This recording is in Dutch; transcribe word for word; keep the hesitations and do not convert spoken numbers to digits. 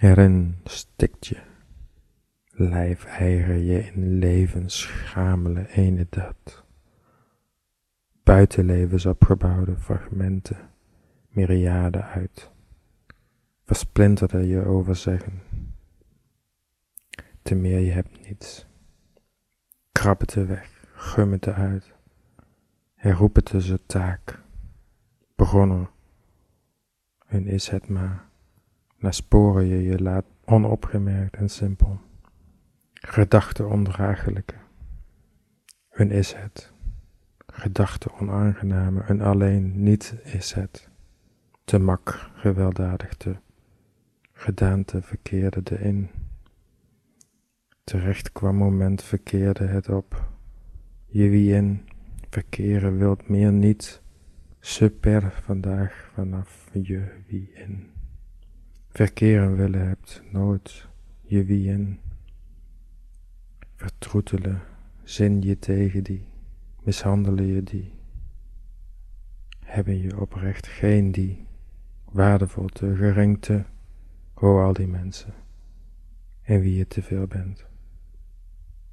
Erin stikt je, lijf eiger je in levensschamele ene dat. Buitenlevens opgebouwde fragmenten, myriaden uit, versplinterde je overzeggen. Te meer je hebt niets. Krab het er weg, gum het eruit, herroep het tussen taak. Begonnen, en is het maar, naar sporen je je laat onopgemerkt en simpel. Gedachte ondraaglijke, een is het. Gedachte onaangename, een alleen niet is het. Te mak, gewelddadig te, gedaante verkeerde de in. Terecht kwam moment verkeerde het op. Je wie in, verkeren wilt meer niet. Super vandaag vanaf je wie in. Verkeren willen hebt nooit je wie in. Vertroetelen, zin je tegen die, mishandelen je die. Hebben je oprecht geen die, waardevol te, gering te, hoor al die mensen, en wie je te veel bent.